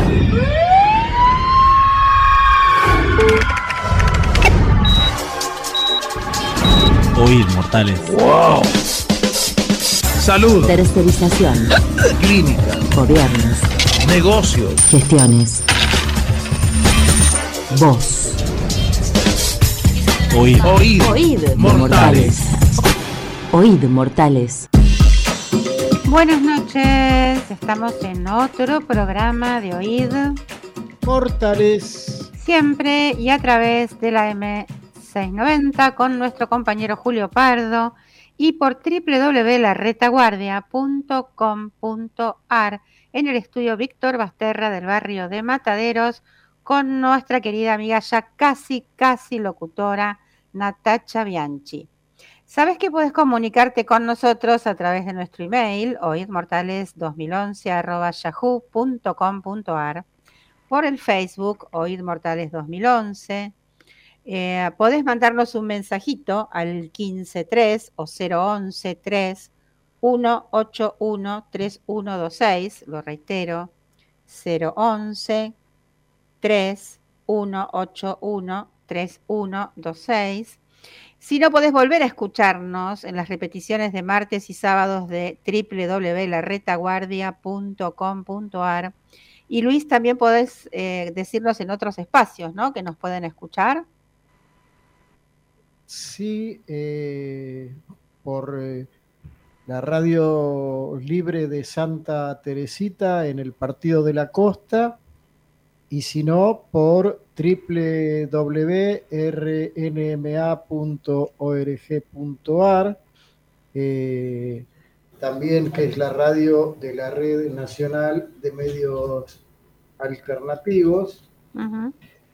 Oíd, mortales. ¡Wow! Salud. Tercerización. Clínica. Gobiernos. Negocios. Gestiones. Voz. Oíd. Oíd. Oíd, mortales. Oíd, mortales. Buenas noches, estamos en otro programa de Oíd. Mortales. Siempre y a través de la M690 con nuestro compañero Julio Pardo y por www.laretaguardia.com.ar en el estudio Víctor Basterra del barrio de Mataderos con nuestra querida amiga ya casi locutora Natacha Bianchi. Sabes que puedes comunicarte con nosotros a través de nuestro email oidmortales2011@yahoo.com.ar, por el Facebook Oíd Mortales 2011. Podés mandarnos un mensajito al 153 o 011-3 181-3126, lo reitero, 011-3 181-3126. Si no, podés volver a escucharnos en las repeticiones de martes y sábados de www.laretaguardia.com.ar. Y Luis, también podés decirnos en otros espacios, ¿no?, que nos pueden escuchar. Sí, por la radio libre de Santa Teresita en el Partido de la Costa, y si no, por www.rnma.org.ar, también, que es la radio de la Red Nacional de Medios Alternativos. Uh-huh.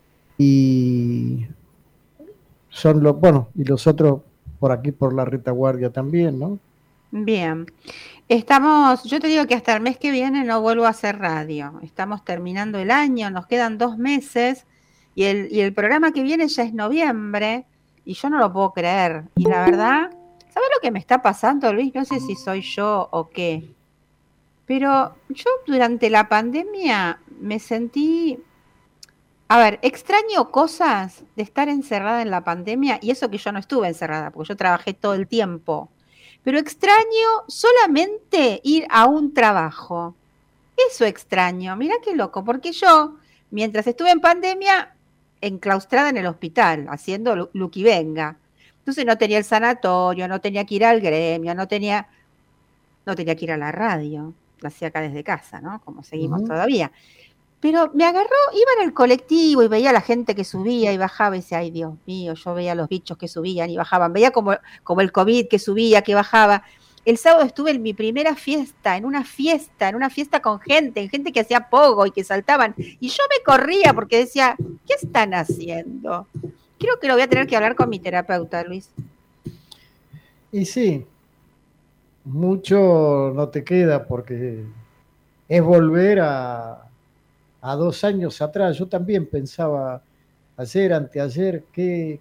Y son y los otros por aquí por la retaguardia también, ¿no? Bien. Yo te digo que hasta el mes que viene no vuelvo a hacer radio. Estamos terminando el año, nos quedan 2 meses y el programa que viene ya es noviembre y yo no lo puedo creer. Y la verdad, ¿sabes lo que me está pasando, Luis? No sé si soy yo o qué, pero yo durante la pandemia me sentí... extraño cosas de estar encerrada en la pandemia, y eso que yo no estuve encerrada, porque yo trabajé todo el tiempo. Pero extraño solamente ir a un trabajo. Eso extraño, mirá qué loco, porque yo, mientras estuve en pandemia, enclaustrada en el hospital, haciendo Luqui Venga. Entonces no tenía el sanatorio, no tenía que ir al gremio, no tenía que ir a la radio. Lo hacía acá desde casa, ¿no? Como seguimos todavía. Pero me agarró, iba en el colectivo y veía a la gente que subía y bajaba y decía, ay Dios mío, yo veía a los bichos que subían y bajaban, veía como el COVID que subía, que bajaba. El sábado estuve en mi primera fiesta, en una fiesta con gente que hacía pogo y que saltaban, y yo me corría porque decía, ¿qué están haciendo? Creo que lo voy a tener que hablar con mi terapeuta, Luis. Y sí, mucho no te queda porque es volver a 2 años atrás. Yo también pensaba anteayer, que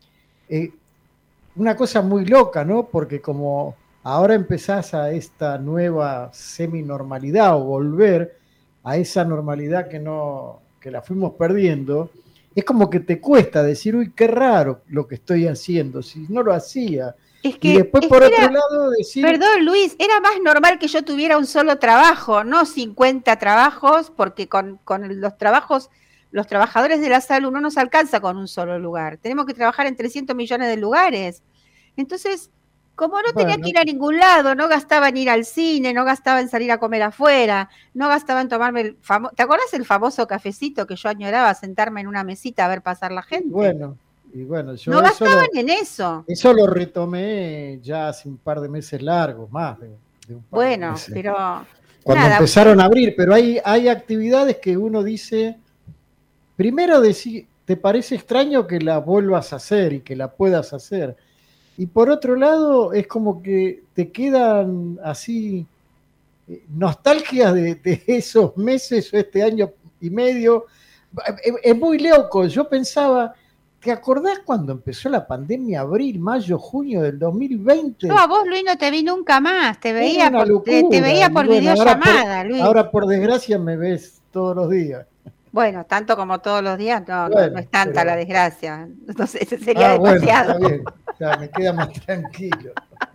una cosa muy loca, ¿no? Porque como ahora empezás a esta nueva semi-normalidad o volver a esa normalidad que la fuimos perdiendo, es como que te cuesta decir, uy, qué raro lo que estoy haciendo, si no lo hacía. Es que, y después, por otro lado, decir... Perdón, Luis, era más normal que yo tuviera un solo trabajo, no 50 trabajos, porque con los trabajadores de la salud no nos alcanza con un solo lugar. Tenemos que trabajar en 300 millones de lugares. Entonces, como no tenía que ir a ningún lado, no gastaba en ir al cine, no gastaba en salir a comer afuera, no gastaba en tomarme ¿te acordás el famoso cafecito que yo añoraba, sentarme en una mesita a ver pasar la gente? Y bueno, yo no gastaban en eso. Eso lo retomé ya hace un par de meses largos, más de un par de meses. Pero... Cuando empezaron a abrir, pero hay actividades que uno dice, primero te parece extraño que la vuelvas a hacer y que la puedas hacer. Y por otro lado, es como que te quedan así nostalgias de esos meses o este año y medio. Es muy loco. Yo pensaba... ¿Te acordás cuando empezó la pandemia, abril, mayo, junio del 2020? No, a vos, Luis, no te vi nunca más. Te veía por videollamada, Luis. Ahora, por desgracia, me ves todos los días. Bueno, tanto como todos los días, no es tanta pero... la desgracia. Entonces sería demasiado. Bueno, está bien. Ya me queda más tranquilo.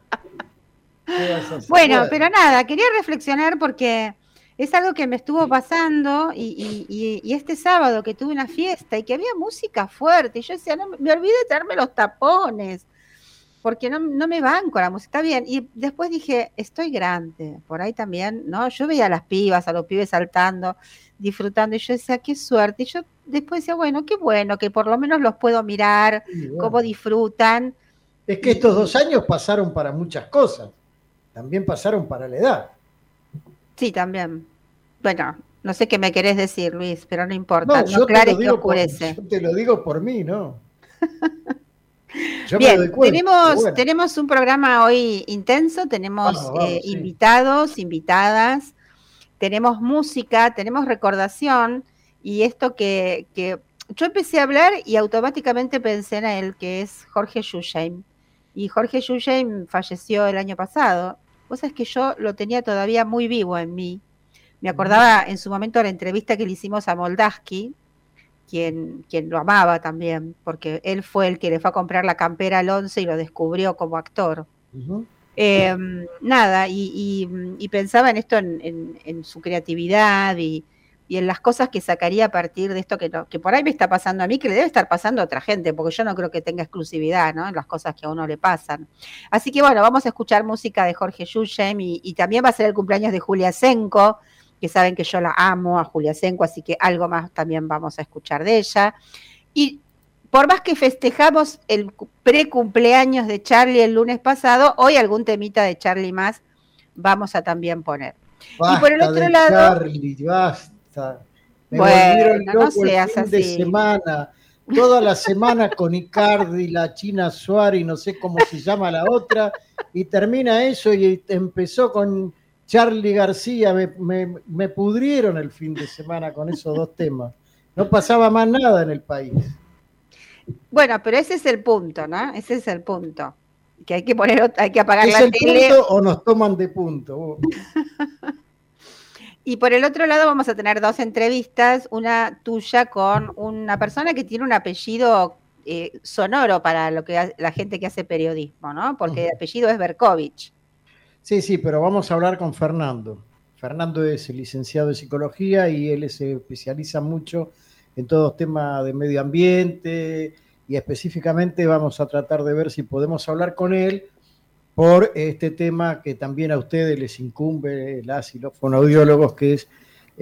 Bueno, pero nada, quería reflexionar porque es algo que me estuvo pasando y este sábado que tuve una fiesta y que había música fuerte y yo decía, no, me olvidé de traerme los tapones porque no me banco la música, está bien. Y después dije, estoy grande, por ahí también, ¿no? Yo veía a las pibas, a los pibes saltando, disfrutando y yo decía, qué suerte. Y yo después decía, bueno, qué bueno, que por lo menos los puedo mirar, cómo disfrutan. Es que estos 2 años pasaron para muchas cosas. También pasaron para la edad. Sí, también. Bueno, no sé qué me querés decir, Luis, pero no importa. No claro que oscurece. Yo te lo digo por mí, ¿no? Bien, tenemos un programa hoy intenso, tenemos invitados, invitadas, tenemos música, tenemos recordación, y esto que yo empecé a hablar y automáticamente pensé en él, que es Jorge Schusheim. Y Jorge Schusheim falleció el año pasado. Vos sabés que yo lo tenía todavía muy vivo en mí. Me acordaba en su momento de la entrevista que le hicimos a Moldaski, quien lo amaba también, porque él fue el que le fue a comprar la campera al 11 y lo descubrió como actor. Uh-huh. Nada, y pensaba en esto, en su creatividad y en las cosas que sacaría a partir de esto que por ahí me está pasando a mí, que le debe estar pasando a otra gente, porque yo no creo que tenga exclusividad, ¿no?, en las cosas que a uno le pasan. Así que bueno, vamos a escuchar música de Jorge Schusheim y también va a ser el cumpleaños de Julia Senko, que saben que yo la amo a Julia Senko, así que algo más también vamos a escuchar de ella. Y por más que festejamos el pre-cumpleaños de Charlie el lunes pasado, hoy algún temita de Charlie más vamos a también poner. Basta y por el otro lado... Charlie, basta. Me volvieron loco no seas el fin de semana. Toda la semana con Icardi, la China Suárez, no sé cómo se llama la otra, y termina eso y empezó con... Charly García, me pudrieron el fin de semana con esos 2 temas. No pasaba más nada en el país. Bueno, pero ese es el punto, ¿no? Ese es el punto. Que hay que apagar la tele. ¿Es el punto o nos toman de punto? Y por el otro lado vamos a tener 2 entrevistas, una tuya con una persona que tiene un apellido sonoro para la gente que hace periodismo, ¿no? Porque el apellido es Berkovich. Sí, pero vamos a hablar con Fernando. Fernando es licenciado en psicología y él se especializa mucho en todos los temas de medio ambiente y específicamente vamos a tratar de ver si podemos hablar con él por este tema que también a ustedes les incumbe, las y los fonoaudiólogos, que es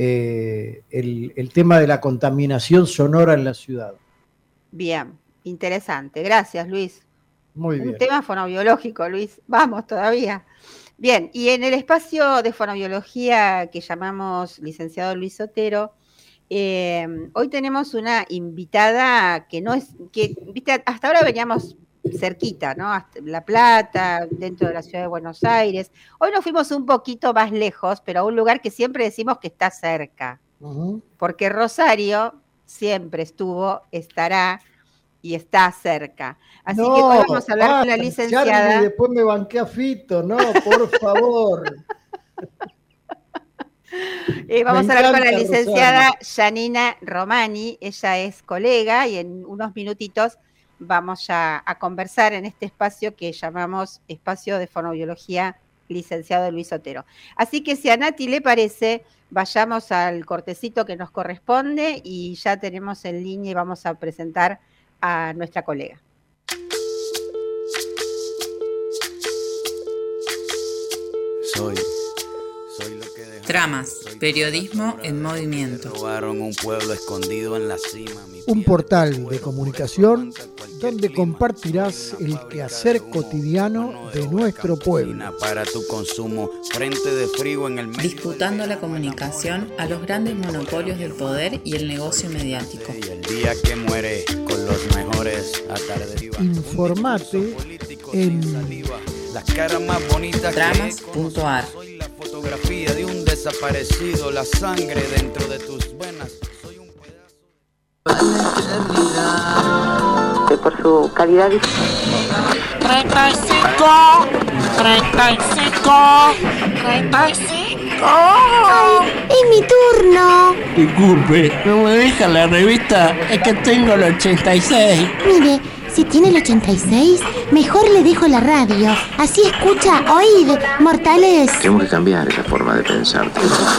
el tema de la contaminación sonora en la ciudad. Bien, interesante. Gracias, Luis. Muy bien. Un tema fonobiológico, Luis. Vamos todavía. Bien, y en el espacio de fonobiología que llamamos licenciado Luis Otero, hoy tenemos una invitada que no es, que viste, hasta ahora veníamos cerquita, ¿no? Hasta La Plata, dentro de la ciudad de Buenos Aires. Hoy nos fuimos un poquito más lejos, pero a un lugar que siempre decimos que está cerca, porque Rosario siempre estuvo, estará y está cerca. Así que hoy vamos a hablar con la licenciada. Charlie, después me banqué a Fito, no, por favor. Vamos a hablar con la licenciada Janina Romani. Ella es colega y en unos minutitos vamos ya a conversar en este espacio que llamamos Espacio de Fonobiología licenciado Luis Otero. Así que si a Nati le parece, vayamos al cortecito que nos corresponde y ya tenemos en línea y vamos a presentar a nuestra colega. Soy lo que dejaron, Tramas, periodismo en movimiento. Robaron un pueblo escondido en la cima. Un portal de comunicación donde compartirás el quehacer cotidiano de nuestro pueblo. Para tu consumo, frente de frío en el medio. Disputando la comunicación a los grandes monopolios del poder y el negocio mediático. Y el día que muere con los mejores atardes. Informate en las caras más bonitas. Tramas.ar. Soy la fotografía de un desaparecido, la sangre dentro de tus venas. Soy un pedazo de por su calidad. 35. ¡Ay, es mi turno! Disculpe, ¿no me deja la revista? Es que tengo el 86. Mire, si tiene el 86, mejor le dejo la radio. Así escucha, oíd, mortales. Tenemos que cambiar esa forma de pensar.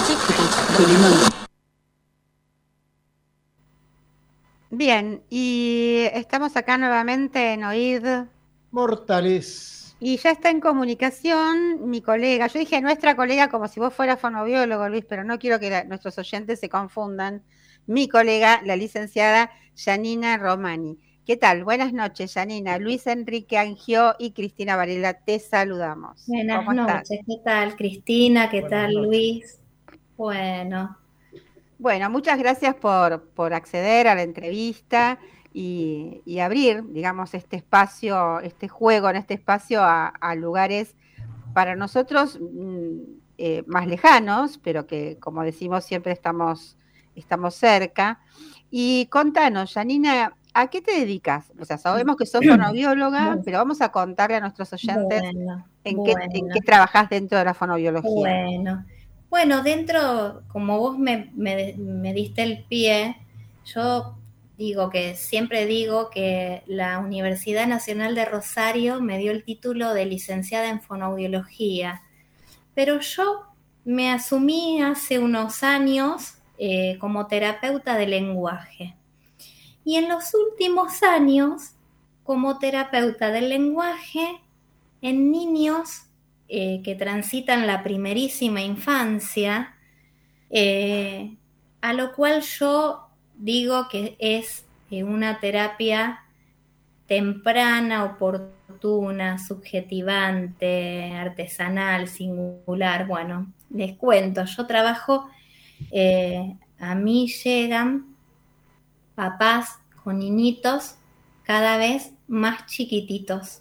Bien, y estamos acá nuevamente en Oíd Mortales. y ya está en comunicación mi colega. Yo dije nuestra colega como si vos fueras fonobiólogo, Luis, pero no quiero que nuestros oyentes se confundan. Mi colega, la licenciada Janina Romani. ¿Qué tal? Buenas noches, Janina. Luis Enrique Angió y Cristina Varela, te saludamos. Buenas ¿Cómo noches, estás? ¿qué tal Cristina? ¿Qué Buenas tal noches. Luis? Bueno, muchas gracias por acceder a la entrevista y abrir, digamos, este espacio, este juego en este espacio a lugares para nosotros más lejanos, pero que, como decimos, siempre estamos cerca. Y contanos, Janina, ¿a qué te dedicas? O sea, sabemos que sos fonobióloga, pero vamos a contarle a nuestros oyentes en qué trabajás dentro de la fonobiología. Bueno, dentro, como vos me diste el pie, yo siempre digo que la Universidad Nacional de Rosario me dio el título de licenciada en fonoaudiología, pero yo me asumí hace unos años como terapeuta de lenguaje. Y en los últimos años, como terapeuta del lenguaje en niños que transitan la primerísima infancia, a lo cual yo digo que es una terapia temprana, oportuna, subjetivante, artesanal, singular. Bueno, les cuento, yo trabajo, a mí llegan papás con niñitos cada vez más chiquititos,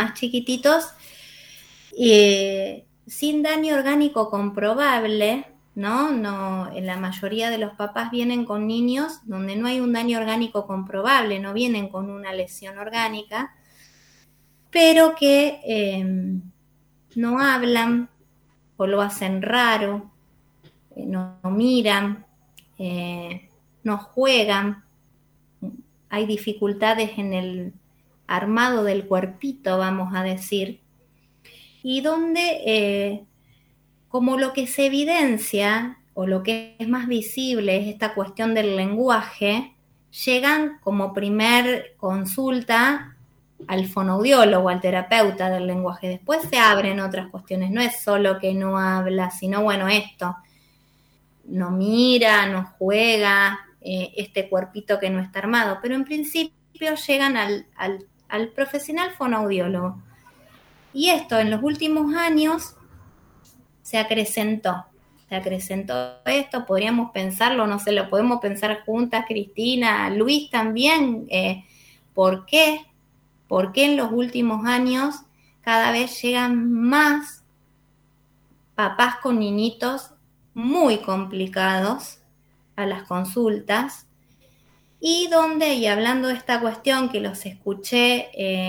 sin daño orgánico comprobable, ¿no? En la mayoría de los papás vienen con niños donde no hay un daño orgánico comprobable, no vienen con una lesión orgánica, pero que no hablan o lo hacen raro, no miran, no juegan, hay dificultades en el armado del cuerpito, vamos a decir, y donde como lo que se evidencia o lo que es más visible es esta cuestión del lenguaje, llegan como primer consulta al fonoaudiólogo, al terapeuta del lenguaje. Después se abren otras cuestiones, no es solo que no habla, sino esto, no mira, no juega, este cuerpito que no está armado, pero en principio llegan al profesional fonoaudiólogo. Y esto en los últimos años se acrecentó esto, podríamos pensarlo, no sé, lo podemos pensar juntas, Cristina, Luis también, ¿por qué? Porque en los últimos años cada vez llegan más papás con niñitos muy complicados a las consultas, y hablando de esta cuestión que los escuché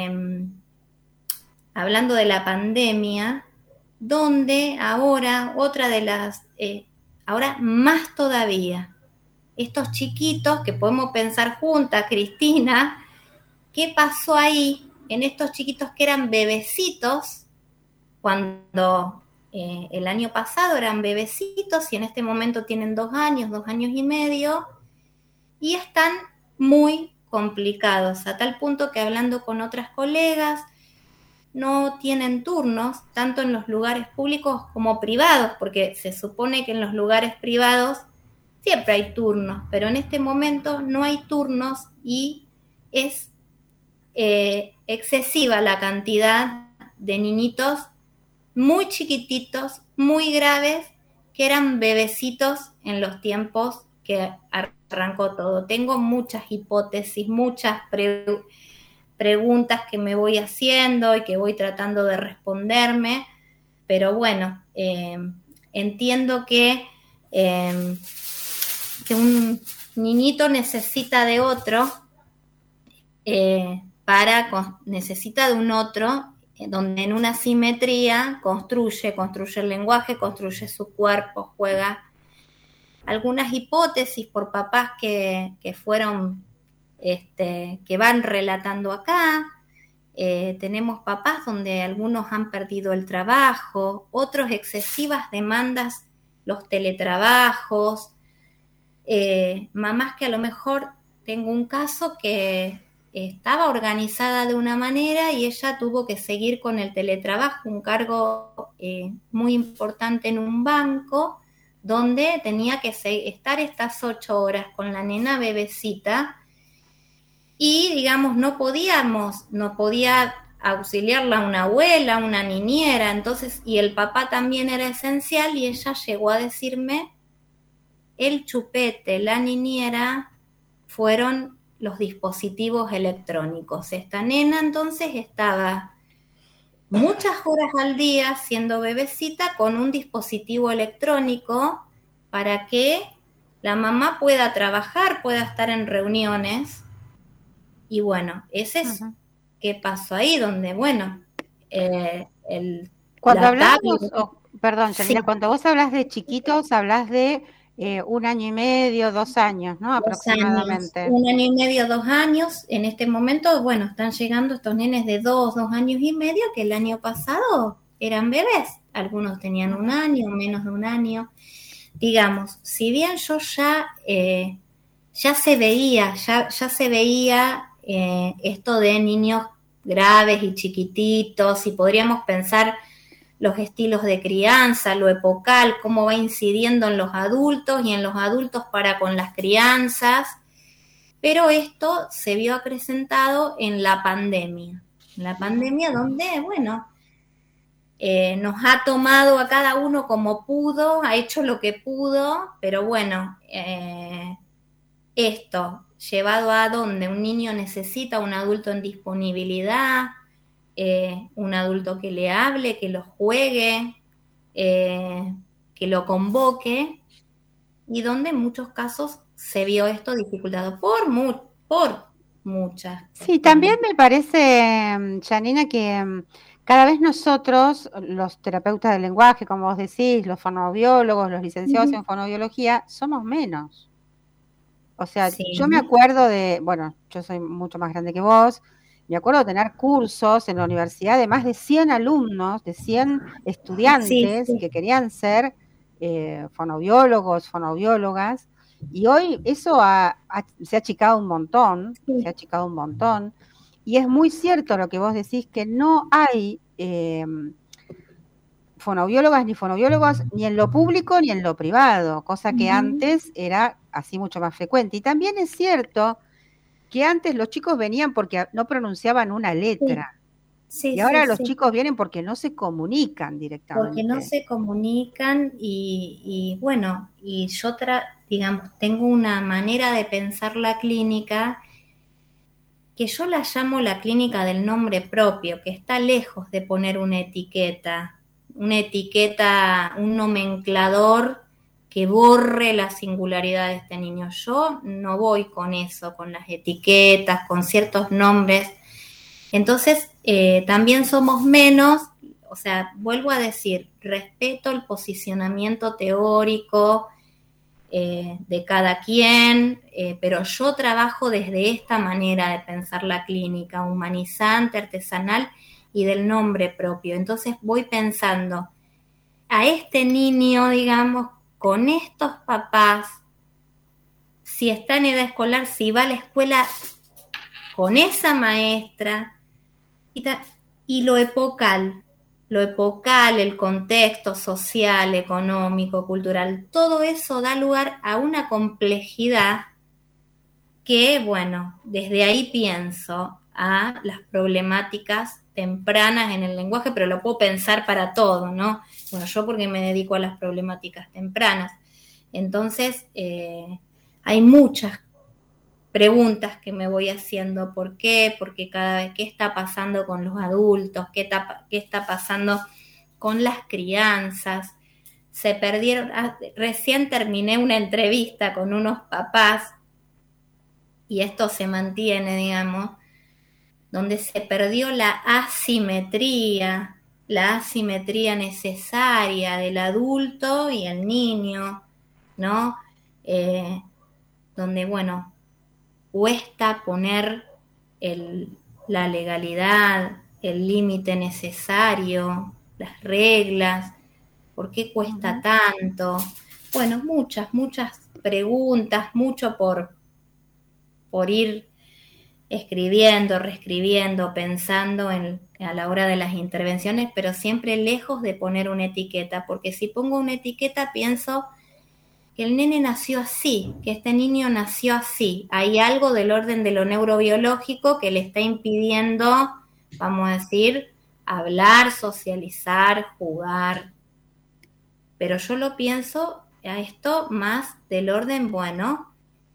hablando de la pandemia, donde ahora, ahora más todavía, estos chiquitos que podemos pensar juntas, Cristina, ¿qué pasó ahí en estos chiquitos que eran bebecitos cuando el año pasado eran bebecitos y en este momento tienen 2 años y medio y están muy complicados, a tal punto que hablando con otras colegas no tienen turnos, tanto en los lugares públicos como privados, porque se supone que en los lugares privados siempre hay turnos, pero en este momento no hay turnos y es excesiva la cantidad de niñitos muy chiquititos, muy graves, que eran bebecitos en los tiempos que arrancó todo. Tengo muchas hipótesis, muchas preguntas que me voy haciendo y que voy tratando de responderme, pero bueno, entiendo que un niñito necesita de otro, necesita de un otro, donde en una simetría construye el lenguaje, construye su cuerpo, juega. algunas hipótesis por papás que fueron, que van relatando acá. Tenemos papás donde algunos han perdido el trabajo, otros excesivas demandas, los teletrabajos, mamás que a lo mejor, tengo un caso que estaba organizada de una manera y ella tuvo que seguir con el teletrabajo, un cargo muy importante en un banco, donde tenía que estar estas 8 horas con la nena bebecita y, digamos, no podía auxiliarla una abuela, una niñera, entonces, y el papá también era esencial, y ella llegó a decirme, el chupete, la niñera, fueron los dispositivos electrónicos. Esta nena entonces estaba muchas horas al día siendo bebecita con un dispositivo electrónico para que la mamá pueda trabajar, pueda estar en reuniones. Y bueno, ese es qué pasó ahí, donde, bueno, cuando hablamos, perdón, Janina, cuando vos hablas de chiquitos, hablas de 1 año y medio, 2 años, ¿no? 2 aproximadamente. Años, 1 año y medio, 2 años. En este momento, bueno, están llegando estos nenes de 2 años y medio, que el año pasado eran bebés. Algunos tenían 1 año, menos de 1 año. Digamos, si bien yo ya se veía esto de niños graves y chiquititos, y podríamos pensar los estilos de crianza, lo epocal, cómo va incidiendo en los adultos y en los adultos para con las crianzas, pero esto se vio acrecentado en la pandemia. En la pandemia donde, bueno, nos ha tomado a cada uno como pudo, ha hecho lo que pudo, pero bueno, esto llevado a donde un niño necesita un adulto en disponibilidad, un adulto que le hable, que lo juegue, que lo convoque, y donde en muchos casos se vio esto dificultado por muchas. Sí, también me parece, Janina, que cada vez nosotros, los terapeutas del lenguaje, como vos decís, los fonoaudiólogos, los licenciados en fonoaudiología, somos menos. O sea, yo me acuerdo bueno, yo soy mucho más grande que vos, me acuerdo de tener cursos en la universidad de más de 100 alumnos, de 100 estudiantes que querían ser fonoaudiólogos, fonoaudiólogas, y hoy eso se ha achicado un montón, y es muy cierto lo que vos decís, que no hay fonoaudiólogas ni fonoaudiólogos ni en lo público ni en lo privado, cosa que antes era así mucho más frecuente. Y también es cierto que antes los chicos venían porque no pronunciaban una letra. Y ahora los chicos vienen porque no se comunican directamente. Porque no se comunican y bueno, y yo digamos, tengo una manera de pensar la clínica que yo la llamo la clínica del nombre propio, que está lejos de poner una etiqueta, un nomenclador que borre la singularidad de este niño. Yo no voy con eso, con las etiquetas, con ciertos nombres. Entonces, también somos menos, o sea, vuelvo a decir, respeto el posicionamiento teórico de cada quien, pero yo trabajo desde esta manera de pensar la clínica, humanizante, artesanal y del nombre propio. Entonces voy pensando a este niño, digamos, con estos papás, si está en edad escolar, si va a la escuela con esa maestra, y lo epocal, el contexto social, económico, cultural, todo eso da lugar a una complejidad que, bueno, desde ahí pienso a las problemáticas tempranas en el lenguaje, pero lo puedo pensar para todo, ¿no? Bueno, yo porque me dedico a las problemáticas tempranas. Entonces, hay muchas preguntas que me voy haciendo. ¿Por qué? Porque cada vez, ¿qué está pasando con los adultos? ¿Qué está pasando con las crianzas? Se perdieron, recién terminé una entrevista con unos papás, y esto se mantiene, digamos, donde se perdió la asimetría necesaria del adulto y el niño, ¿no? donde, bueno, cuesta poner la legalidad, el límite necesario, las reglas, ¿por qué cuesta tanto? Bueno, muchas preguntas, mucho por ir escribiendo, reescribiendo, pensando a la hora de las intervenciones, pero siempre lejos de poner una etiqueta, porque si pongo una etiqueta pienso que el nene nació así, que este niño nació así. Hay algo del orden de lo neurobiológico que le está impidiendo, vamos a decir, hablar, socializar, jugar. Pero yo lo pienso a esto más del orden, bueno,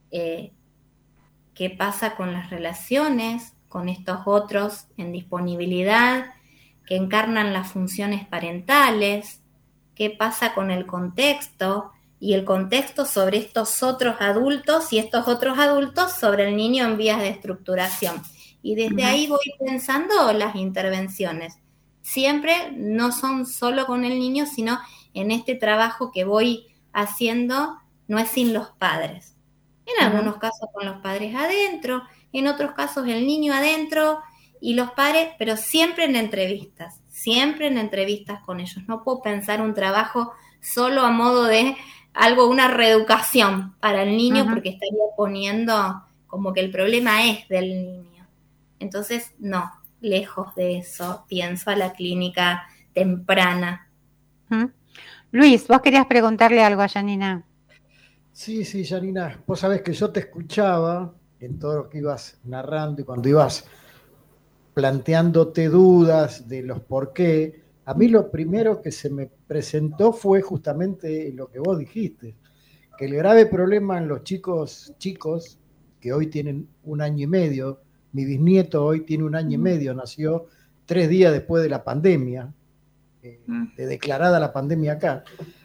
qué pasa con las relaciones, con estos otros en disponibilidad, que encarnan las funciones parentales, qué pasa con el contexto, y el contexto sobre estos otros adultos y estos otros adultos sobre el niño en vías de estructuración. Y desde ahí voy pensando las intervenciones. Siempre no son solo con el niño, sino en este trabajo que voy haciendo, no es sin los padres. En algunos casos con los padres adentro, en otros casos el niño adentro y los padres, pero siempre en entrevistas con ellos. No puedo pensar un trabajo solo a modo de una reeducación para el niño, porque estaría poniendo como que el problema es del niño. Entonces, no, lejos de eso, pienso a la clínica temprana. Luis, vos querías preguntarle algo a Janina. Sí, Janina, vos sabés que yo te escuchaba en todo lo que ibas narrando y cuando ibas planteándote dudas de los por qué. A mí lo primero que se me presentó fue justamente lo que vos dijiste, que el grave problema en los chicos que hoy tienen 1 año y medio, mi bisnieto hoy tiene 1 año y medio, nació 3 días después de la pandemia, de declarada la pandemia acá.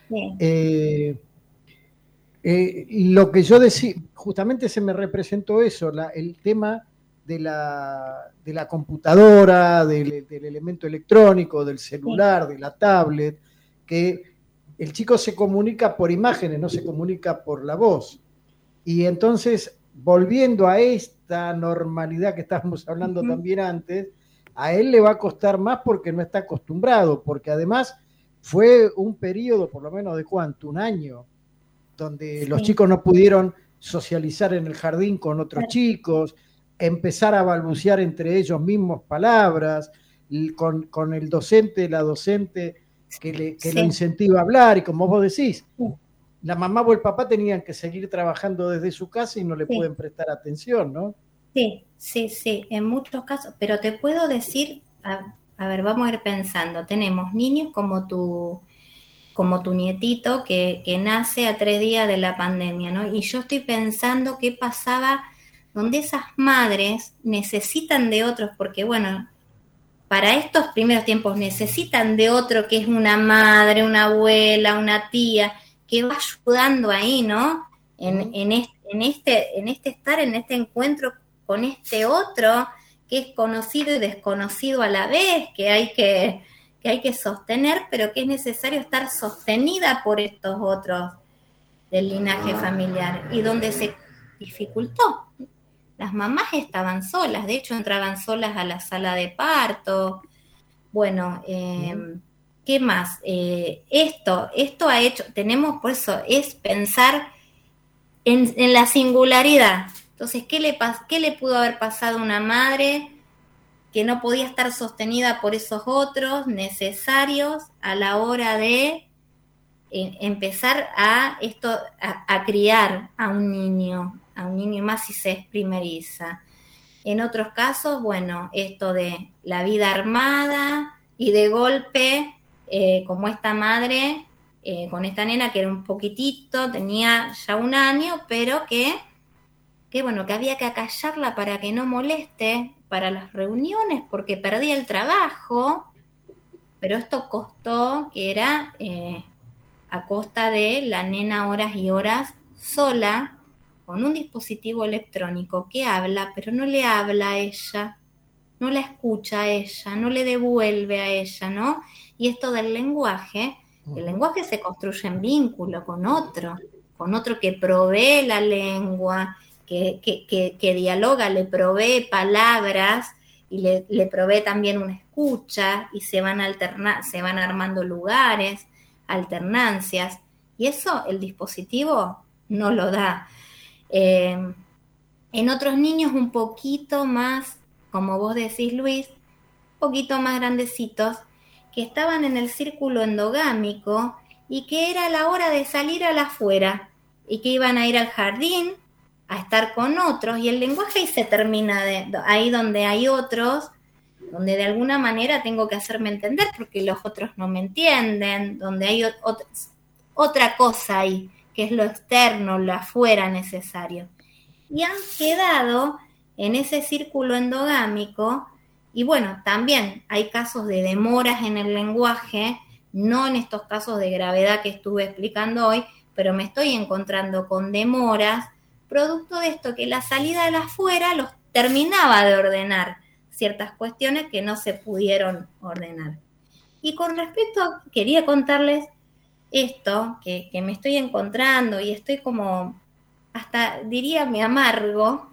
Lo que yo decía, justamente se me representó eso, el tema de la computadora, del elemento electrónico, del celular, de la tablet, que el chico se comunica por imágenes, no se comunica por la voz. Y entonces, volviendo a esta normalidad que estábamos hablando también antes, a él le va a costar más porque no está acostumbrado, porque además fue un periodo, por lo menos de ¿cuánto? 1 año, donde los chicos no pudieron socializar en el jardín con otros chicos, empezar a balbucear entre ellos mismos palabras, con el docente, la docente que lo incentiva a hablar, y como vos decís, la mamá o el papá tenían que seguir trabajando desde su casa y no le pueden prestar atención, ¿no? Sí, en muchos casos, pero te puedo decir, a ver, vamos a ir pensando, tenemos niños como tu nietito que nace a 3 días de la pandemia, ¿no? Y yo estoy pensando qué pasaba donde esas madres necesitan de otros, porque bueno, para estos primeros tiempos necesitan de otro que es una madre, una abuela, una tía, que va ayudando ahí, ¿no? En este estar, en este encuentro con este otro que es conocido y desconocido a la vez, que hay que sostener, pero que es necesario estar sostenida por estos otros del linaje familiar, y donde se dificultó. Las mamás estaban solas, de hecho entraban solas a la sala de parto. Bueno, ¿qué más? Esto ha hecho, tenemos, por eso, es pensar en la singularidad. Entonces, ¿qué le pudo haber pasado a una madre que no podía estar sostenida por esos otros necesarios a la hora de empezar a criar a un niño más si se es primeriza? En otros casos, bueno, esto de la vida armada y de golpe, como esta madre, con esta nena que era un poquitito, tenía ya 1 año, pero que bueno, que había que acallarla para que no moleste para las reuniones porque perdía el trabajo, pero esto costó, que era a costa de la nena horas y horas sola, con un dispositivo electrónico que habla, pero no le habla a ella, no la escucha a ella, no le devuelve a ella, ¿no? Y esto del lenguaje, el lenguaje se construye en vínculo con con otro que provee la lengua, que dialoga, le provee palabras y le provee también una escucha, y se van armando lugares, alternancias, y eso el dispositivo no lo da. En otros niños un poquito más, como vos decís, Luis, un poquito más grandecitos, que estaban en el círculo endogámico y que era la hora de salir a la afuera y que iban a ir al jardín a estar con otros, y el lenguaje ahí se termina, ahí donde hay otros, donde de alguna manera tengo que hacerme entender porque los otros no me entienden, donde hay otra cosa ahí, que es lo externo, lo afuera necesario. Y han quedado en ese círculo endogámico, y bueno, también hay casos de demoras en el lenguaje, no en estos casos de gravedad que estuve explicando hoy, pero me estoy encontrando con demoras, producto de esto, que la salida de afuera los terminaba de ordenar ciertas cuestiones que no se pudieron ordenar. Y con respecto, quería contarles esto, que me estoy encontrando y estoy como, hasta diría me amargo,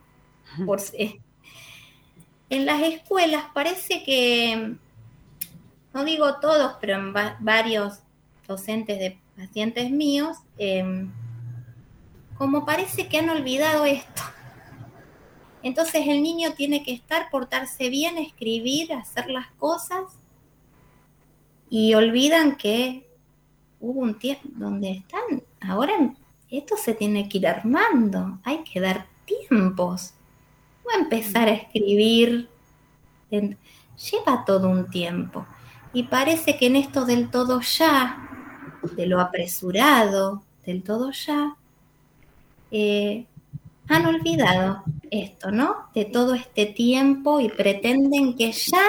en las escuelas parece que, no digo todos, pero en varios docentes de pacientes míos, como parece que han olvidado esto. Entonces el niño tiene que portarse bien, escribir, hacer las cosas, y olvidan que hubo un tiempo donde están, ahora esto se tiene que ir armando, hay que dar tiempos, no empezar a escribir, lleva todo un tiempo, y parece que en esto del todo ya, de lo apresurado, del todo ya, han olvidado esto, ¿no? De todo este tiempo, y pretenden que ya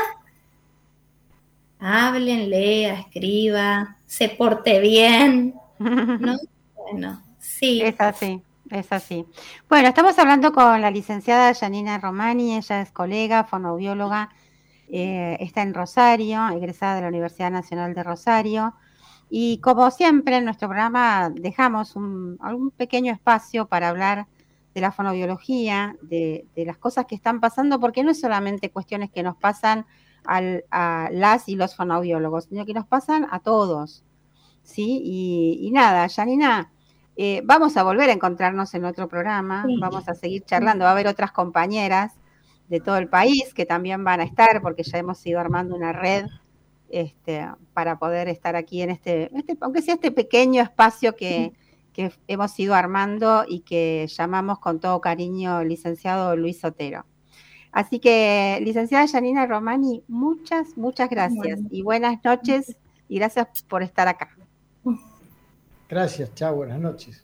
hablen, lea, escriba, se porte bien, ¿no? Bueno, sí. Es así. Bueno, estamos hablando con la licenciada Janina Romani, ella es colega, fonoaudióloga, está en Rosario, egresada de la Universidad Nacional de Rosario, y como siempre en nuestro programa dejamos algún pequeño espacio para hablar de la fonoaudiología, de las cosas que están pasando, porque no es solamente cuestiones que nos pasan a las y los fonoaudiólogos, sino que nos pasan a todos, ¿sí? Y nada, Janina, vamos a volver a encontrarnos en otro programa, sí. Vamos a seguir charlando, va a haber otras compañeras de todo el país que también van a estar, porque ya hemos ido armando una red para poder estar aquí en aunque sea este pequeño espacio que hemos ido armando y que llamamos con todo cariño licenciado Luis Sotero. Así que, licenciada Janina Romani, muchas gracias y buenas noches, y gracias por estar acá. Gracias, chao, buenas noches.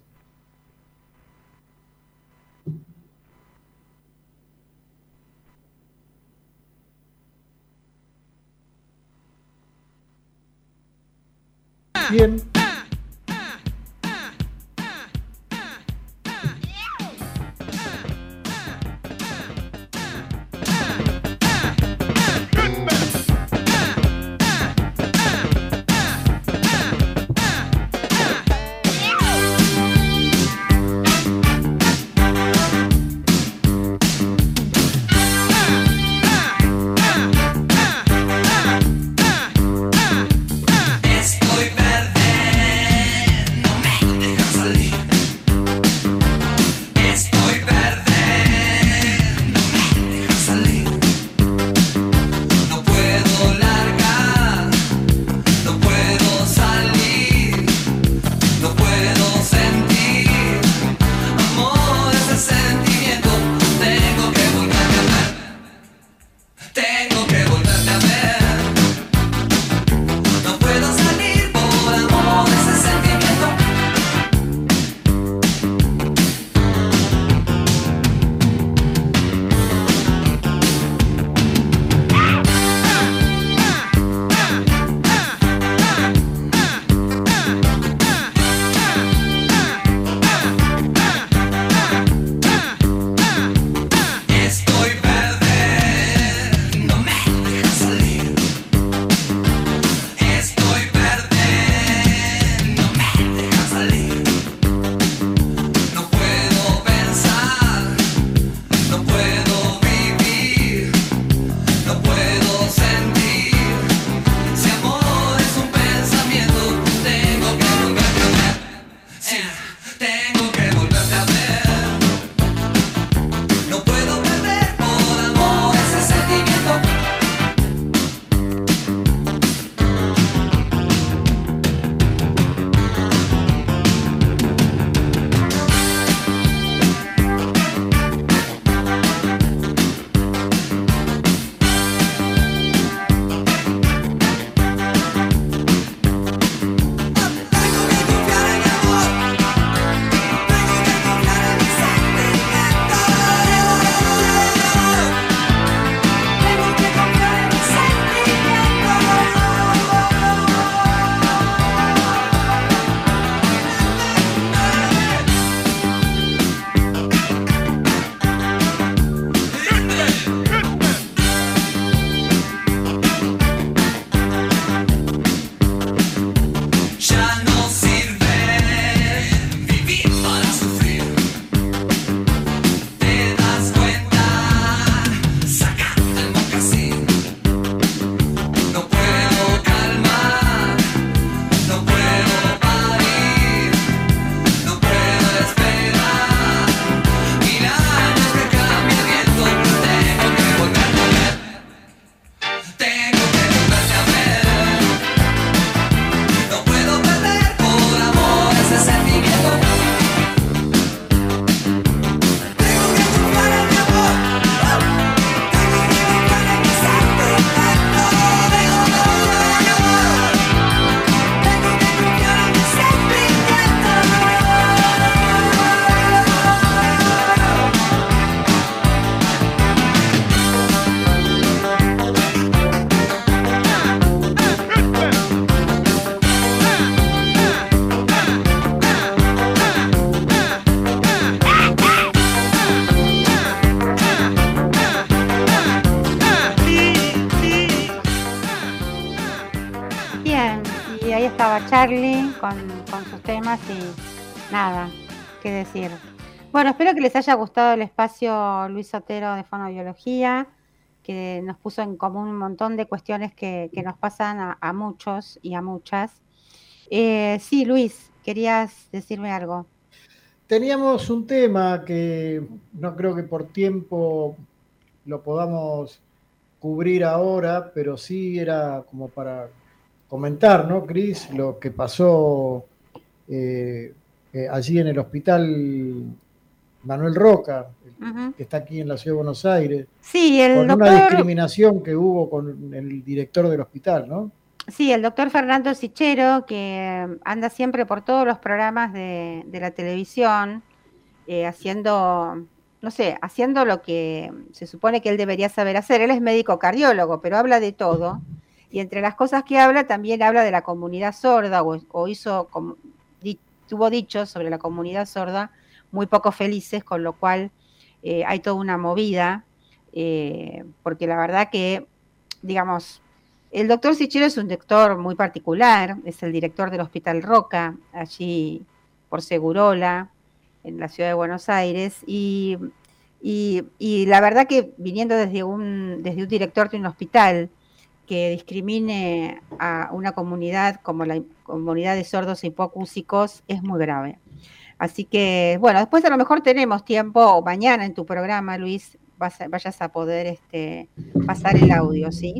Bien. Estoy verde. Charlie con sus temas y nada, qué decir. Bueno, espero que les haya gustado el espacio Luis Otero de Fonobiología, que nos puso en común un montón de cuestiones que nos pasan a muchos y a muchas. Sí, Luis, querías decirme algo. Teníamos un tema que no creo que por tiempo lo podamos cubrir ahora, pero sí era como para comentar, ¿no, Cris? Lo que pasó allí en el hospital Manuel Roca, que está aquí en la Ciudad de Buenos Aires, sí, con una discriminación que hubo con el director del hospital, ¿no? Sí, el doctor Fernando Sichero, que anda siempre por todos los programas de la televisión, haciendo, no sé, haciendo lo que se supone que él debería saber hacer. Él es médico cardiólogo, pero habla de todo. Y entre las cosas que habla, también habla de la comunidad sorda, tuvo dichos sobre la comunidad sorda muy poco felices, con lo cual hay toda una movida, porque la verdad que, digamos, el doctor Sichero es un doctor muy particular, es el director del Hospital Roca, allí por Segurola, en la Ciudad de Buenos Aires, y la verdad que viniendo desde un director de un hospital que discrimine a una comunidad como la comunidad de sordos e hipoacúsicos es muy grave. Así que, bueno, después a lo mejor tenemos tiempo, o mañana en tu programa, Luis, vayas a poder pasar el audio, ¿sí?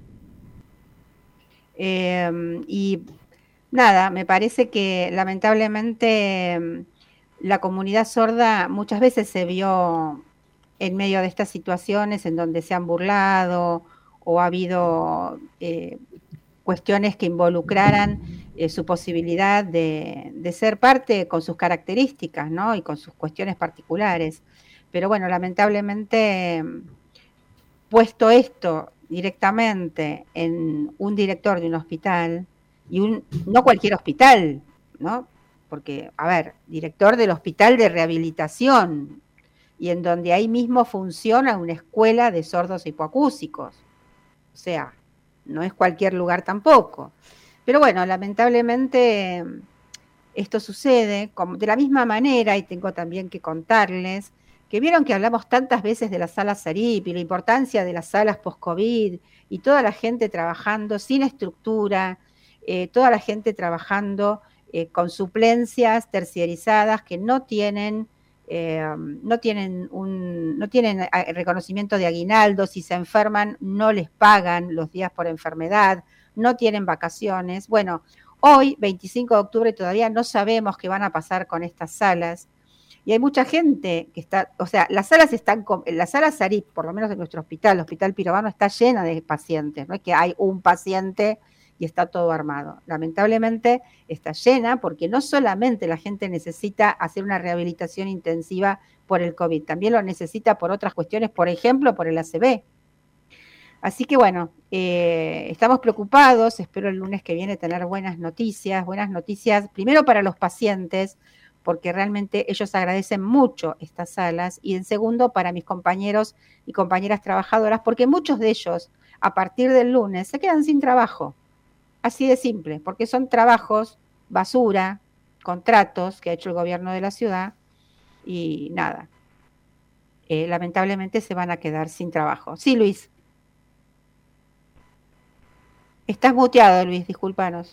Y nada, me parece que lamentablemente la comunidad sorda muchas veces se vio en medio de estas situaciones en donde se han burlado o ha habido cuestiones que involucraran su posibilidad de ser parte con sus características, ¿no? Y con sus cuestiones particulares. Pero bueno, lamentablemente, puesto esto directamente en un director de un hospital, y no cualquier hospital, ¿no? Porque, a ver, director del hospital de rehabilitación, y en donde ahí mismo funciona una escuela de sordos hipoacúsicos. O sea, no es cualquier lugar tampoco. Pero bueno, lamentablemente esto sucede de la misma manera, y tengo también que contarles, que vieron que hablamos tantas veces de las salas SARIP y la importancia de las salas post-COVID, y toda la gente trabajando sin estructura, toda la gente trabajando con suplencias terciarizadas que no tienen reconocimiento de aguinaldo, si se enferman no les pagan los días por enfermedad, no tienen vacaciones. Bueno, hoy, 25 de octubre, todavía no sabemos qué van a pasar con estas salas, y hay mucha gente que está, o sea, las salas SARIP, por lo menos en nuestro hospital, el Hospital Pirovano, está llena de pacientes, no es que hay un paciente y está todo armado. Lamentablemente está llena porque no solamente la gente necesita hacer una rehabilitación intensiva por el COVID, también lo necesita por otras cuestiones, por ejemplo, por el ACV. Así que bueno, estamos preocupados, espero el lunes que viene tener buenas noticias primero para los pacientes, porque realmente ellos agradecen mucho estas salas, y en segundo para mis compañeros y compañeras trabajadoras, porque muchos de ellos a partir del lunes se quedan sin trabajo. Así de simple, porque son trabajos, basura, contratos que ha hecho el gobierno de la ciudad y nada. Lamentablemente se van a quedar sin trabajo. Sí, Luis. Estás muteado, Luis, discúlpanos.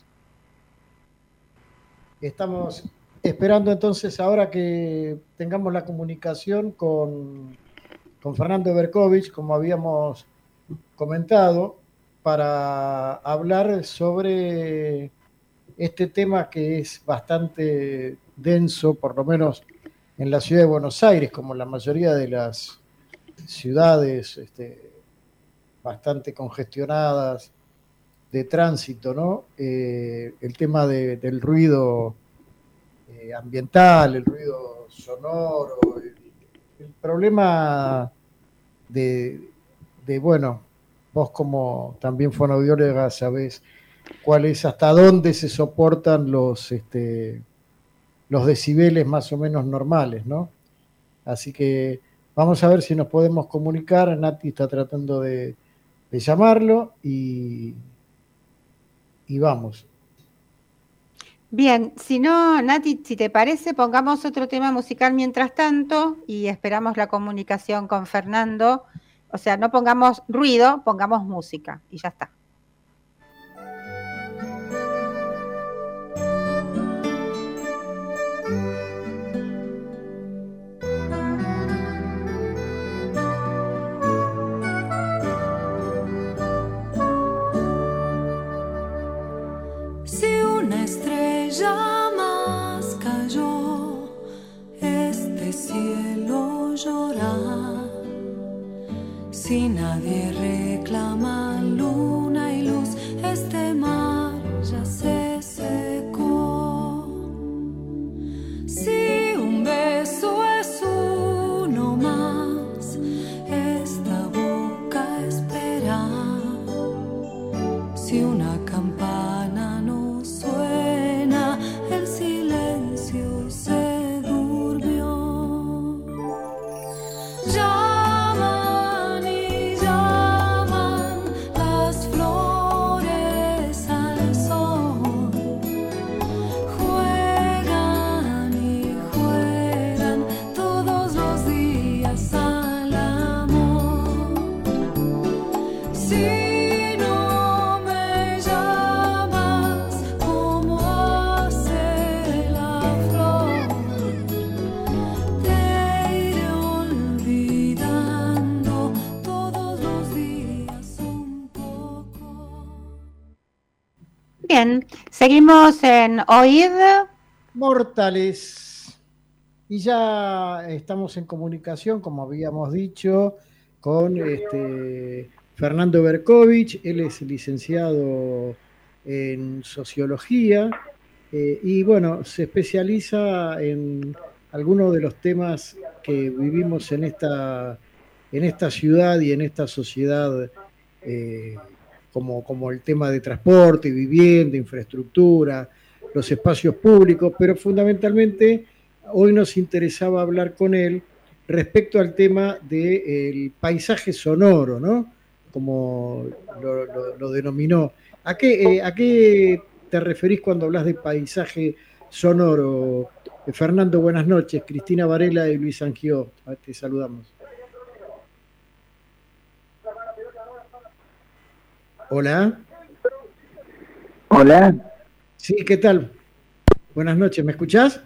Estamos esperando entonces ahora que tengamos la comunicación con Fernando Berkovich, como habíamos comentado, para hablar sobre este tema que es bastante denso, por lo menos en la ciudad de Buenos Aires, como la mayoría de las ciudades bastante congestionadas de tránsito, ¿no? El tema del ruido ambiental, el ruido sonoro, el problema de bueno, vos como también fonoaudióloga sabés cuál es, hasta dónde se soportan los decibeles más o menos normales, ¿no? Así que vamos a ver si nos podemos comunicar. Nati está tratando de llamarlo y vamos. Bien, si no, Nati, si te parece, pongamos otro tema musical mientras tanto y esperamos la comunicación con Fernando. O sea, no pongamos ruido, pongamos música y ya está. Si una estrella más cayó, este cielo llora. Si nadie reclama luna y luz, este mar ya se secó. Si un beso es uno más, esta boca espera. Si una campana no suena, el silencio se durmió. Llaman y llaman las flores al sol. Juegan y juegan todos los días al amor. Si Bien, seguimos en Oíd Mortales. Y ya estamos en comunicación, como habíamos dicho, con Fernando Berkovich. Él es licenciado en sociología y bueno, se especializa en algunos de los temas que vivimos en esta ciudad y en esta sociedad, como el tema de transporte, vivienda, infraestructura, los espacios públicos, pero fundamentalmente hoy nos interesaba hablar con él respecto al tema del paisaje sonoro, ¿no? Como lo denominó. ¿A qué te referís cuando hablas de paisaje sonoro? Fernando, buenas noches. Cristina Varela y Luis Angió, te saludamos. Hola. Hola. Sí, ¿qué tal? Buenas noches, ¿me escuchás?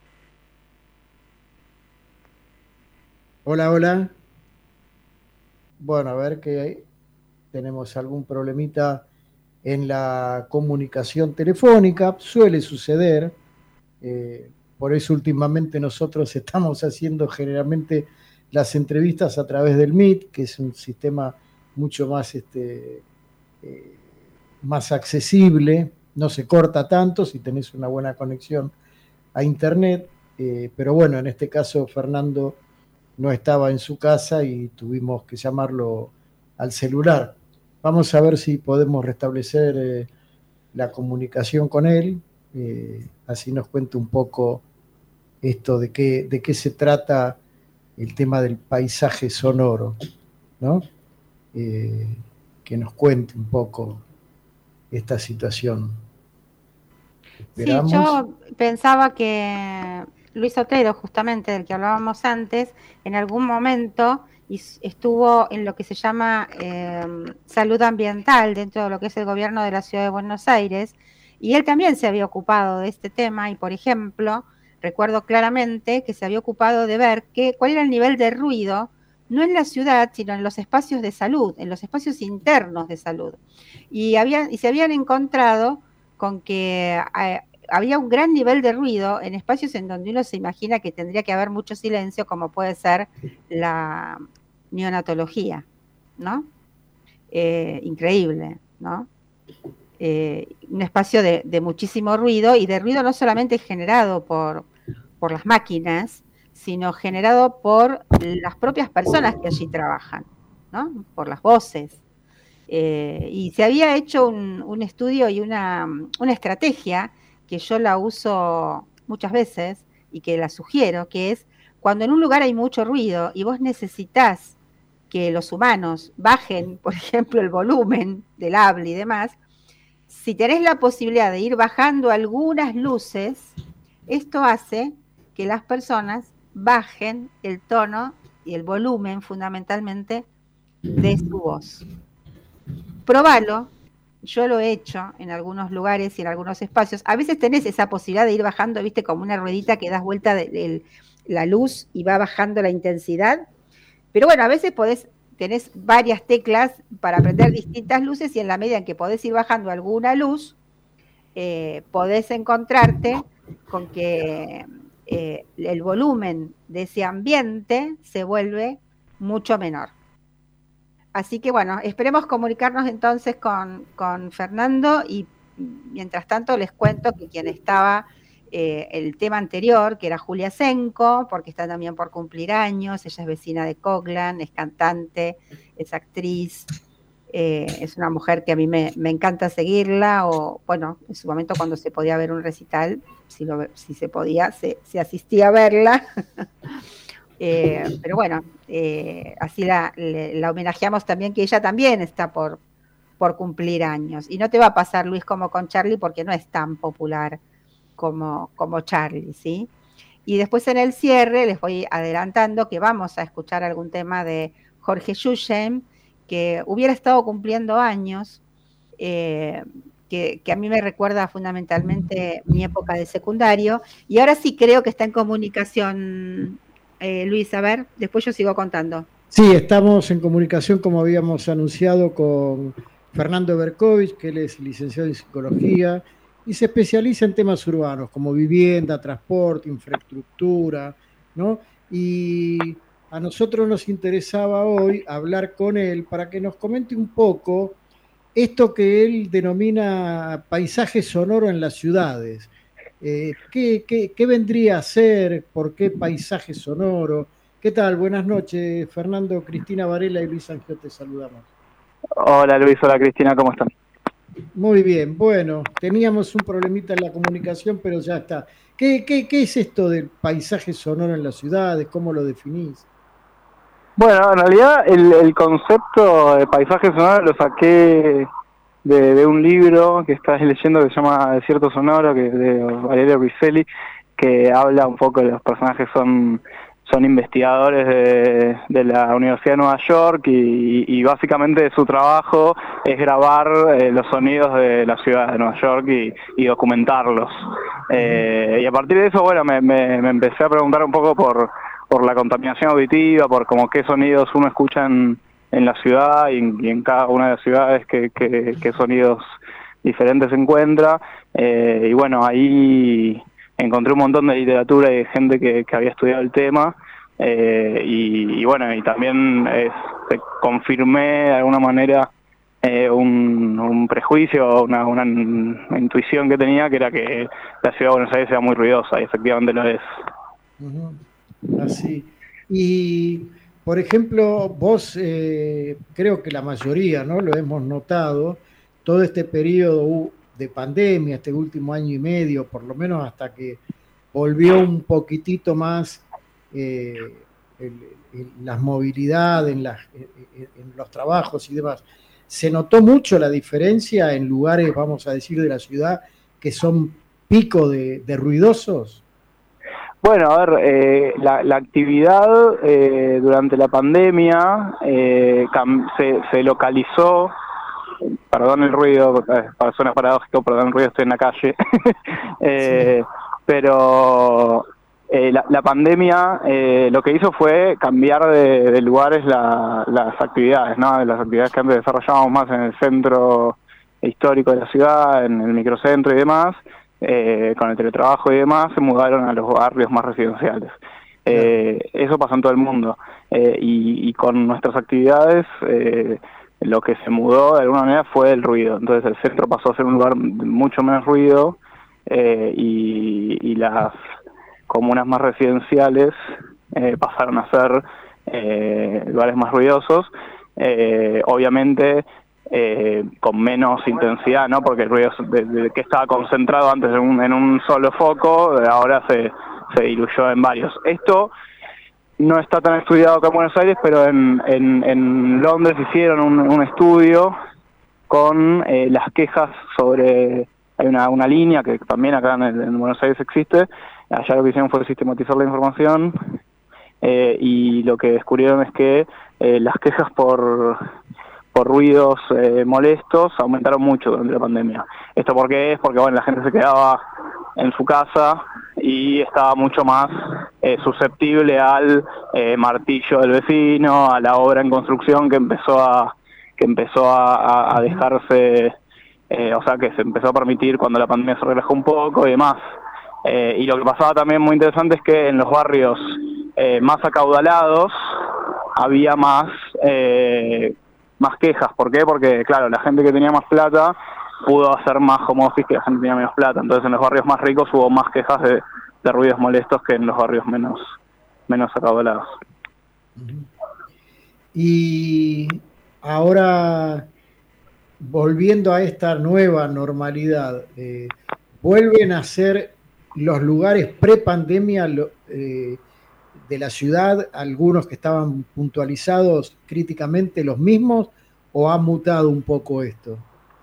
Hola, hola. Bueno, a ver que tenemos algún problemita en la comunicación telefónica, suele suceder, por eso últimamente nosotros estamos haciendo generalmente las entrevistas a través del Meet, que es un sistema mucho más más accesible, no se corta tanto si tenés una buena conexión a internet, pero bueno, en este caso Fernando no estaba en su casa y tuvimos que llamarlo al celular. Vamos a ver si podemos restablecer la comunicación con él, así nos cuenta un poco esto de qué se trata el tema del paisaje sonoro, ¿no? Que nos cuente un poco esta situación. ¿Esperamos? Sí, yo pensaba que Luis Otero, justamente del que hablábamos antes, en algún momento estuvo en lo que se llama salud ambiental dentro de lo que es el gobierno de la Ciudad de Buenos Aires, y él también se había ocupado de este tema, y por ejemplo, recuerdo claramente que se había ocupado de ver cuál era el nivel de ruido, no en la ciudad, sino en los espacios de salud, en los espacios internos de salud. Y se habían encontrado con que había un gran nivel de ruido en espacios en donde uno se imagina que tendría que haber mucho silencio, como puede ser la neonatología, ¿no? Increíble, ¿no? Un espacio de muchísimo ruido, y de ruido no solamente generado por las máquinas, sino generado por las propias personas que allí trabajan, ¿no? Por las voces. Y se había hecho un estudio y una estrategia que yo la uso muchas veces y que la sugiero, que es cuando en un lugar hay mucho ruido y vos necesitás que los humanos bajen, por ejemplo, el volumen del habla y demás, si tenés la posibilidad de ir bajando algunas luces, esto hace que las personas bajen el tono y el volumen fundamentalmente de su voz. Probalo, yo lo he hecho en algunos lugares y en algunos espacios. A veces tenés esa posibilidad de ir bajando, viste, como una ruedita que das vuelta de la luz y va bajando la intensidad. Pero bueno, a veces tenés varias teclas para prender distintas luces y en la medida en que podés ir bajando alguna luz, podés encontrarte con que el volumen de ese ambiente se vuelve mucho menor. Así que bueno, esperemos comunicarnos entonces con Fernando y mientras tanto les cuento que quien estaba el tema anterior, que era Julia Senko, porque está también por cumplir años, ella es vecina de Coglan, es cantante, es actriz, es una mujer que a mí me encanta seguirla, o bueno, en su momento cuando se podía ver un recital, si se podía, se asistía a verla. Pero bueno, así la homenajeamos también, que ella también está por cumplir años. Y no te va a pasar, Luis, como con Charlie, porque no es tan popular como Charlie, ¿sí? Y después en el cierre les voy adelantando que vamos a escuchar algún tema de Jorge Yushem, que hubiera estado cumpliendo años, que a mí me recuerda fundamentalmente mi época de secundario. Y ahora sí creo que está en comunicación. Luis, a ver, después yo sigo contando. Sí, estamos en comunicación, como habíamos anunciado, con Fernando Berkovich, que él es licenciado en psicología y se especializa en temas urbanos como vivienda, transporte, infraestructura, ¿no? Y a nosotros nos interesaba hoy hablar con él para que nos comente un poco esto que él denomina paisaje sonoro en las ciudades. ¿Qué vendría a ser? ¿Por qué paisaje sonoro? ¿Qué tal? Buenas noches, Fernando, Cristina Varela y Luis Angio, te saludamos. Hola Luis, hola Cristina, ¿cómo están? Muy bien, bueno, teníamos un problemita en la comunicación, pero ya está. ¿Qué es esto del paisaje sonoro en las ciudades? ¿Cómo lo definís? Bueno, en realidad el concepto de paisaje sonoro lo saqué de un libro que estás leyendo que se llama Desierto Sonoro, que es de Valerio Bricelli, que habla un poco de los personajes, son investigadores de la Universidad de Nueva York y básicamente su trabajo es grabar los sonidos de la ciudad de Nueva York y documentarlos. Y a partir de eso, bueno, me empecé a preguntar un poco por la contaminación auditiva, por como qué sonidos uno escucha en la ciudad y en cada una de las ciudades, qué sonidos diferentes se encuentra. Y bueno, ahí encontré un montón de literatura y de gente que había estudiado el tema. Y bueno, y también confirmé de alguna manera un prejuicio, una intuición que tenía, que era que la ciudad de Buenos Aires era muy ruidosa, y efectivamente lo es. Así. Y, por ejemplo, vos, creo que la mayoría, ¿no?, lo hemos notado, todo este periodo de pandemia, este último año y medio, por lo menos hasta que volvió un poquitito más las movilidades en los trabajos y demás. ¿Se notó mucho la diferencia en lugares, vamos a decir, de la ciudad que son pico de ruidosos? Bueno, a ver, la actividad durante la pandemia se localizó. Perdón el ruido, suena paradójico, perdón el ruido, estoy en la calle. Sí. Pero la pandemia lo que hizo fue cambiar de lugares las actividades, ¿no? Las actividades que antes desarrollábamos más en el centro histórico de la ciudad, en el microcentro y demás, con el teletrabajo y demás, se mudaron a los barrios más residenciales. Eso pasó en todo el mundo. Y con nuestras actividades, lo que se mudó de alguna manera fue el ruido. Entonces el centro pasó a ser un lugar mucho menos ruido, y las comunas más residenciales pasaron a ser lugares más ruidosos, obviamente con menos intensidad, ¿no? Porque el ruido que estaba concentrado antes en un solo foco, ahora se diluyó en varios. Esto no está tan estudiado acá en Buenos Aires, pero en Londres hicieron un estudio con las quejas sobre... Hay una línea que también acá en Buenos Aires existe. Allá lo que hicieron fue sistematizar la información y lo que descubrieron es que las quejas por ruidos molestos aumentaron mucho durante la pandemia. ¿Esto por qué es? Porque bueno, la gente se quedaba en su casa y estaba mucho más susceptible al martillo del vecino, a la obra en construcción que empezó a dejarse, o sea, que se empezó a permitir cuando la pandemia se relajó un poco y demás. Y lo que pasaba también muy interesante es que en los barrios más acaudalados había más quejas. ¿Por qué? Porque, claro, la gente que tenía más plata pudo hacer más home office que la gente que tenía menos plata. Entonces en los barrios más ricos hubo más quejas de ruidos molestos que en los barrios menos acaudalados. Y ahora, volviendo a esta nueva normalidad, ¿vuelven a ser los lugares pre-pandemia de la ciudad, algunos que estaban puntualizados críticamente, los mismos, o ha mutado un poco esto?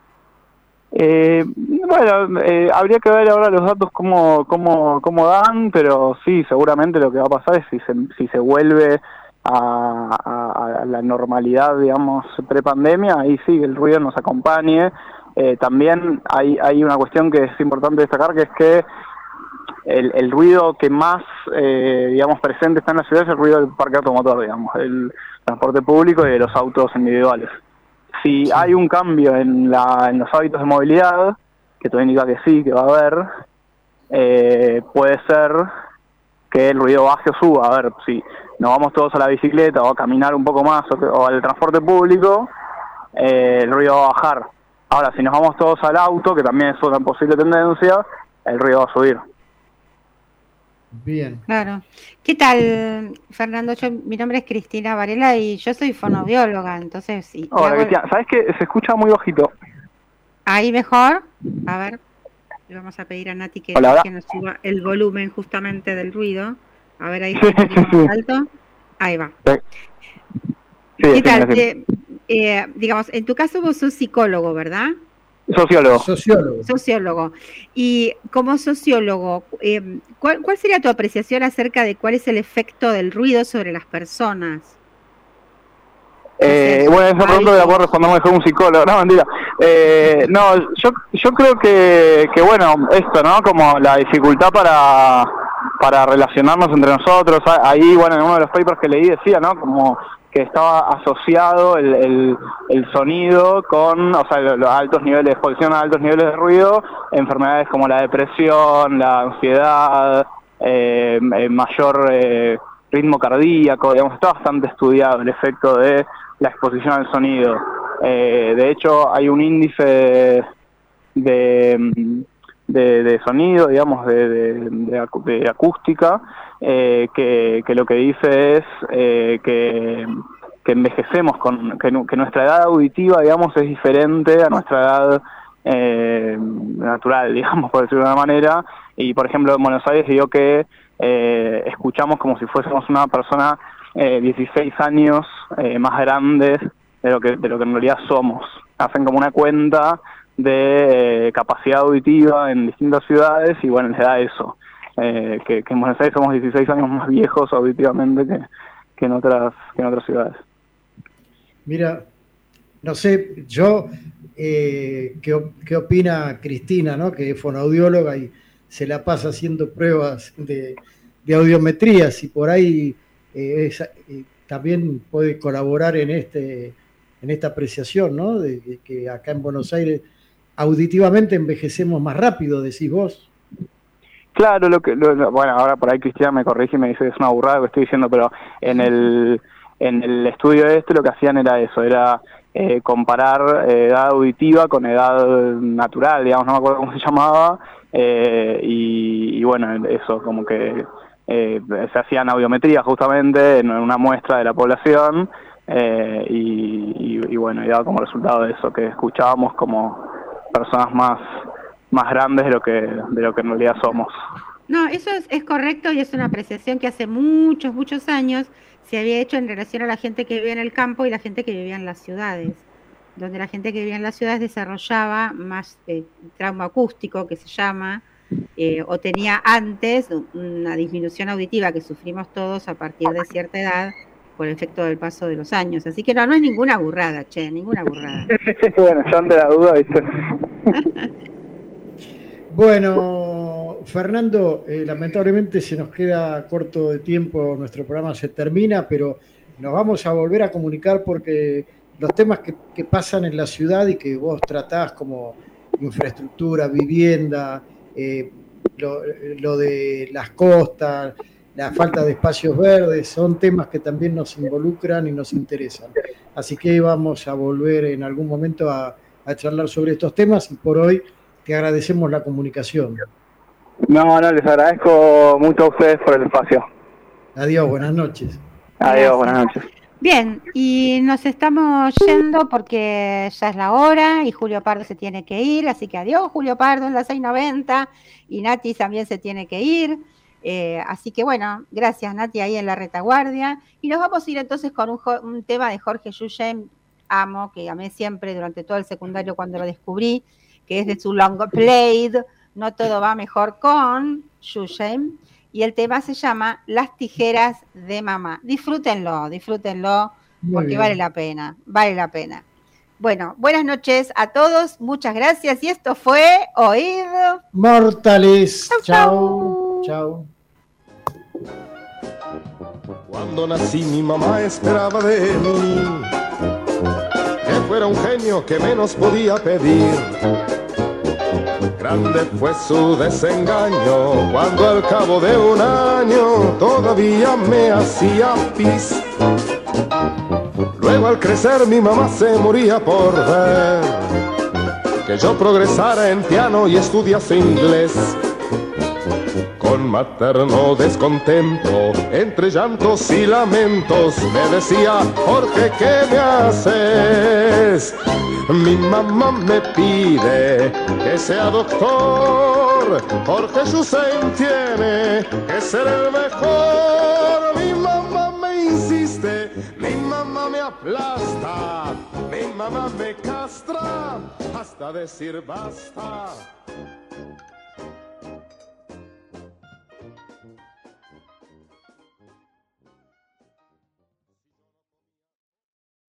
Bueno, habría que ver ahora los datos cómo dan, pero sí, seguramente lo que va a pasar es si se vuelve a la normalidad, digamos, pre-pandemia, ahí sí, el ruido nos acompañe. También hay una cuestión que es importante destacar, que es que el ruido que más, digamos, presente está en la ciudad es el ruido del parque automotor, digamos, el transporte público y de los autos individuales. Si hay un cambio en los hábitos de movilidad, que todo indica que sí, que va a haber, puede ser que el ruido baje o suba. A ver, si nos vamos todos a la bicicleta o a caminar un poco más o al transporte público, el ruido va a bajar. Ahora, si nos vamos todos al auto, que también es una posible tendencia, el ruido va a subir. Bien. Claro. ¿Qué tal, Fernando? Mi nombre es Cristina Varela y yo soy fonoaudióloga, entonces... Sí, hola, Cristina. ¿Sabes que se escucha muy bajito? ¿Ahí mejor? A ver, le vamos a pedir a Nati que nos suba el volumen justamente del ruido. A ver, ahí está un poquito más alto. Ahí va. Sí, ¿qué tal? Digamos, en tu caso vos sos psicólogo, ¿verdad? Sociólogo. Y como sociólogo, ¿cuál sería tu apreciación acerca de cuál es el efecto del ruido sobre las personas? Bueno, esa pregunta la puedo responder mejor un psicólogo. No, mentira. No, yo creo que bueno, esto, ¿no? Como la dificultad para relacionarnos entre nosotros. Ahí, bueno, en uno de los papers que leí decía, ¿no? Como que estaba asociado el sonido con, o sea, los altos niveles de exposición a altos niveles de ruido, enfermedades como la depresión, la ansiedad, mayor ritmo cardíaco, digamos, está bastante estudiado el efecto de la exposición al sonido. De hecho, hay un índice de sonido, digamos, de acústica, que lo que dice es que envejecemos, que nuestra edad auditiva, digamos, es diferente a nuestra edad natural, digamos, por decirlo de una manera. Y, por ejemplo, en Buenos Aires digo que escuchamos como si fuésemos una persona 16 años más grandes de lo que en realidad somos. Hacen como una cuenta de capacidad auditiva en distintas ciudades y bueno, les da eso, que en Buenos Aires somos 16 años más viejos auditivamente que en otras ciudades. Mira, no sé, yo, ¿qué opina Cristina, ¿no? Que es fonoaudióloga y se la pasa haciendo pruebas de audiometrías y por ahí también puede colaborar en esta apreciación, ¿no? De que acá en Buenos Aires auditivamente envejecemos más rápido, decís vos. Claro, bueno, ahora por ahí Cristina me corrige y me dice que es una burrada lo que estoy diciendo, pero en el estudio lo que hacían era eso, era comparar edad auditiva con edad natural, digamos, no me acuerdo cómo se llamaba, y bueno, eso, como que se hacían audiometrías justamente en una muestra de la población, y bueno, y daba como resultado de eso, que escuchábamos como personas más grandes de lo que en realidad somos. No, eso es correcto y es una apreciación que hace muchos años se había hecho en relación a la gente que vivía en el campo y la gente que vivía en las ciudades, donde la gente que vivía en las ciudades desarrollaba más trauma acústico, que se llama, o tenía antes una disminución auditiva que sufrimos todos a partir de cierta edad por el efecto del paso de los años. Así que no es ninguna burrada, ninguna burrada. Bueno, yo ante la duda, ¿viste? Bueno, Fernando, lamentablemente se nos queda corto de tiempo, nuestro programa se termina, pero nos vamos a volver a comunicar porque los temas que pasan en la ciudad y que vos tratás como infraestructura, vivienda, lo de las costas, la falta de espacios verdes, son temas que también nos involucran y nos interesan. Así que vamos a volver en algún momento a charlar sobre estos temas y por hoy te agradecemos la comunicación. No, les agradezco mucho a ustedes por el espacio. Adiós, buenas noches. Adiós, buenas noches. Bien, y nos estamos yendo porque ya es la hora y Julio Pardo se tiene que ir, así que adiós Julio Pardo en las 6:90 y Nati también se tiene que ir. Así que bueno, gracias Nati ahí en la retaguardia. Y nos vamos a ir entonces con un tema de Jorge Yushem, que amé siempre durante todo el secundario cuando lo descubrí, que es de su long played, No todo va mejor con Yushem, y el tema se llama Las tijeras de mamá. Disfrútenlo, porque vale la pena. Bueno, buenas noches a todos, muchas gracias, y esto fue Oíd Mortales. Chau. Chau. Cuando nací mi mamá esperaba de mí que fuera un genio que menos podía pedir. Grande fue su desengaño cuando al cabo de un año todavía me hacía pis. Luego al crecer mi mamá se moría por ver que yo progresara en piano y estudiase inglés. Con materno descontento, entre llantos y lamentos, me decía: Jorge, ¿qué me haces? Mi mamá me pide que sea doctor, Jorge Yusem tiene que ser el mejor. Mi mamá me insiste, mi mamá me aplasta, mi mamá me castra, hasta decir basta.